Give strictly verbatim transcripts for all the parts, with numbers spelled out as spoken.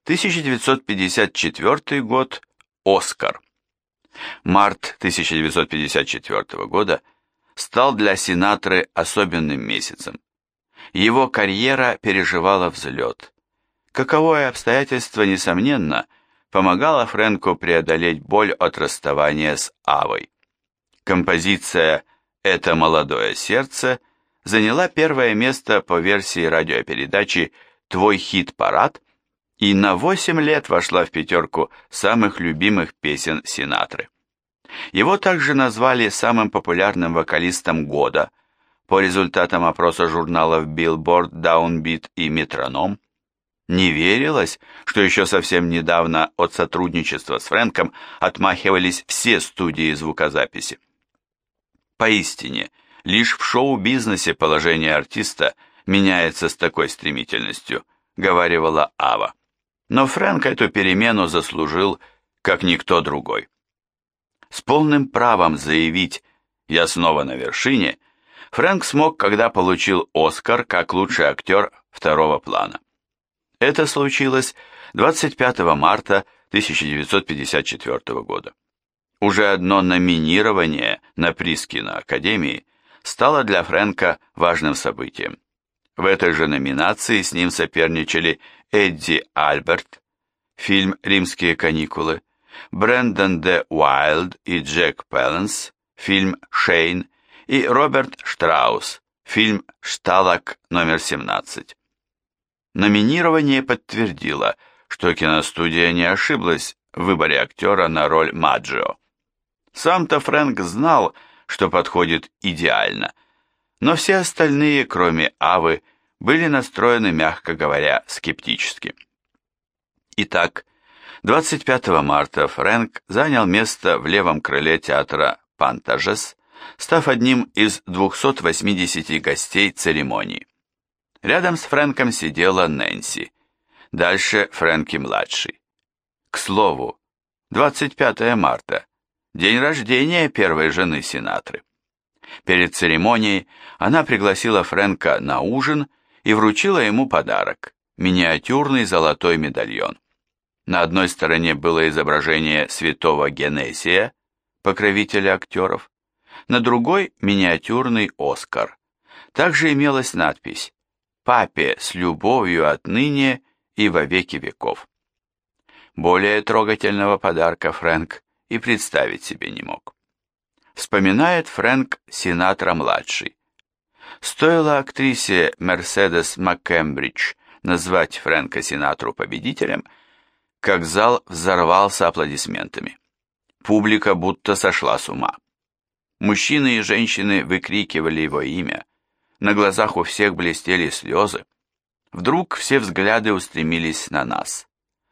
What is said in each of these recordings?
тысяча девятьсот пятьдесят четвёртый год. Оскар. Март тысяча девятьсот пятьдесят четвёртого года стал для Синатры особенным месяцем. Его карьера переживала взлет. Каковое обстоятельство, несомненно, помогало Фрэнку преодолеть боль от расставания с Авой. Композиция «Это молодое сердце» заняла первое место по версии радиопередачи «Твой хит-парад» и на восемь лет вошла в пятерку самых любимых песен Синатры. Его также назвали самым популярным вокалистом года по результатам опроса журналов Billboard, Downbeat и Метроном. Не верилось, что еще совсем недавно от сотрудничества с Фрэнком отмахивались все студии звукозаписи. Поистине, лишь в шоу-бизнесе положение артиста меняется с такой стремительностью, говаривала Ава. Но Фрэнк эту перемену заслужил, как никто другой. С полным правом заявить «я снова на вершине» Фрэнк смог, когда получил Оскар как лучший актер второго плана. Это случилось двадцать пятого марта тысяча девятьсот пятьдесят четвёртого года. Уже одно номинирование на приз киноакадемии стало для Фрэнка важным событием. В этой же номинации с ним соперничали Эдди Альберт, фильм «Римские каникулы», Брэндон Д. Уайлд и Джек Пэланс, фильм «Шейн», и Роберт Штраус, фильм «Шталак номер семнадцать». Номинирование подтвердило, что киностудия не ошиблась в выборе актера на роль Маджио. Сам-то Фрэнк знал, что подходит идеально, но все остальные, кроме Авы, были настроены, мягко говоря, скептически. Итак, двадцать пятого марта Фрэнк занял место в левом крыле театра Пантажес, став одним из двухсот восьмидесяти гостей церемонии. Рядом с Фрэнком сидела Нэнси, дальше Фрэнки-младший. К слову, двадцать пятого марта, день рождения первой жены Синатры. Перед церемонией она пригласила Фрэнка на ужин и вручила ему подарок – миниатюрный золотой медальон. На одной стороне было изображение святого Генесия, покровителя актеров, на другой – миниатюрный Оскар. Также имелась надпись «Папе с любовью отныне и во веки веков». Более трогательного подарка Фрэнк и представить себе не мог. Вспоминает Фрэнк Синатра-младший. Стоило актрисе Мерседес МакКембридж назвать Фрэнка Синатру победителем, как зал взорвался аплодисментами. Публика будто сошла с ума. Мужчины и женщины выкрикивали его имя, на глазах у всех блестели слезы. Вдруг все взгляды устремились на нас.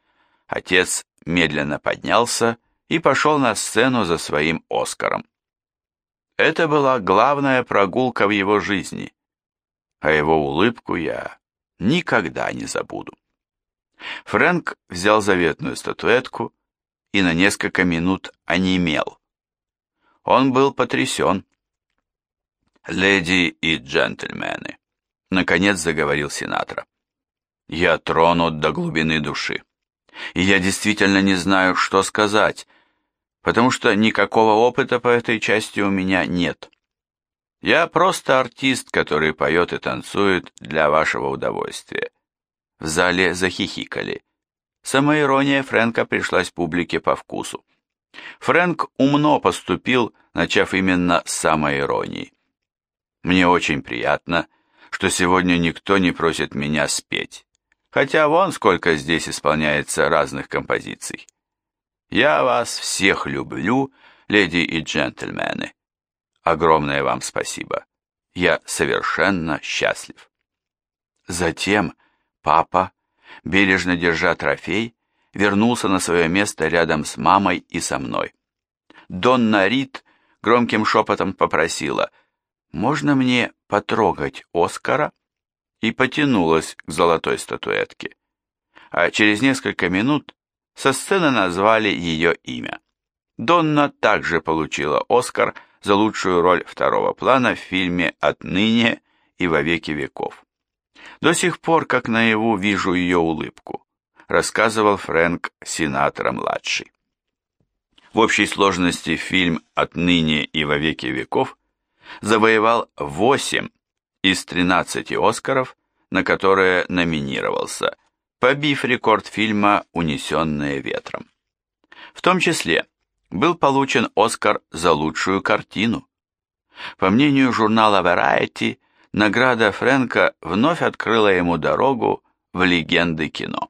Отец медленно поднялся и пошел на сцену за своим Оскаром. Это была главная прогулка в его жизни, а его улыбку я никогда не забуду. Фрэнк взял заветную статуэтку и на несколько минут онемел. Он был потрясен. «Леди и джентльмены», — наконец заговорил Синатра, — «я тронут до глубины души, и я действительно не знаю, что сказать, потому что никакого опыта по этой части у меня нет. Я просто артист, который поет и танцует для вашего удовольствия». В зале захихикали. Самоирония Фрэнка пришлась публике по вкусу. Фрэнк умно поступил, начав именно с самоиронии. Мне очень приятно, что сегодня никто не просит меня спеть, хотя вон сколько здесь исполняется разных композиций. Я вас всех люблю, леди и джентльмены. Огромное вам спасибо. Я совершенно счастлив. Затем папа, бережно держа трофей, вернулся на свое место рядом с мамой и со мной. Донна Рид громким шепотом попросила: «Можно мне потрогать Оскара?» и потянулась к золотой статуэтке. А через несколько минут со сцены назвали ее имя. Донна также получила Оскар за лучшую роль второго плана в фильме «Отныне и во веки веков». До сих пор, как наяву, вижу ее улыбку, рассказывал Фрэнк Синатра-младший. В общей сложности фильм «Отныне и во веки веков» завоевал восемь из тринадцати Оскаров, на которые номинировался, побив рекорд фильма «Унесенные ветром». В том числе был получен Оскар за лучшую картину. По мнению журнала Variety, награда Фрэнка вновь открыла ему дорогу в легенды кино.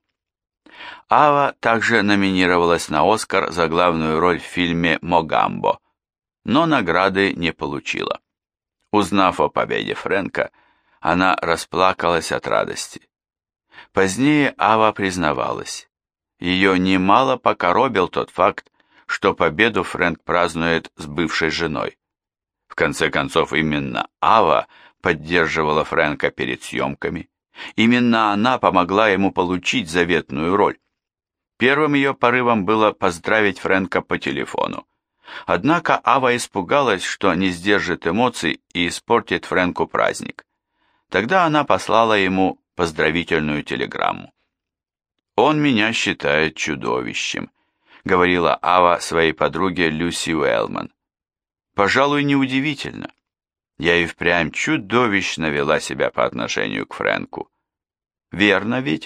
Ава также номинировалась на Оскар за главную роль в фильме «Могамбо», но награды не получила. Узнав о победе Фрэнка, она расплакалась от радости. Позднее Ава признавалась, ее немало покоробил тот факт, что победу Фрэнк празднует с бывшей женой. В конце концов, именно Ава поддерживала Фрэнка перед съемками. Именно она помогла ему получить заветную роль. Первым ее порывом было поздравить Фрэнка по телефону. Однако Ава испугалась, что не сдержит эмоций и испортит Фрэнку праздник. Тогда она послала ему поздравительную телеграмму. «Он меня считает чудовищем», — говорила Ава своей подруге Люси Уэллман. «Пожалуй, неудивительно. Я и впрямь чудовищно вела себя по отношению к Фрэнку. Верно ведь?»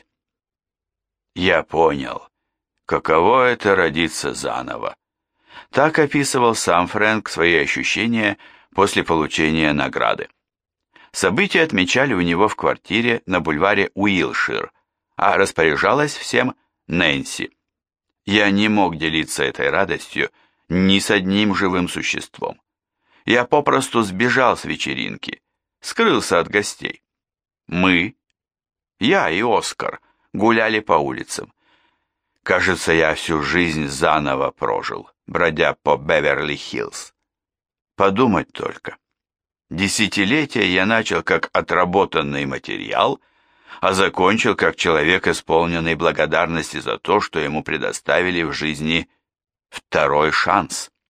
«Я понял, каково это родиться заново». Так описывал сам Фрэнк свои ощущения после получения награды. События отмечали у него в квартире на бульваре Уилшир, а распоряжалась всем Нэнси. Я не мог делиться этой радостью ни с одним живым существом. Я попросту сбежал с вечеринки, скрылся от гостей. Мы, я и Оскар, гуляли по улицам. Кажется, я всю жизнь заново прожил, бродя по Беверли-Хиллз. Подумать только. Десятилетия я начал как отработанный материал, а закончил как человек, исполненный благодарности за то, что ему предоставили в жизни второй шанс.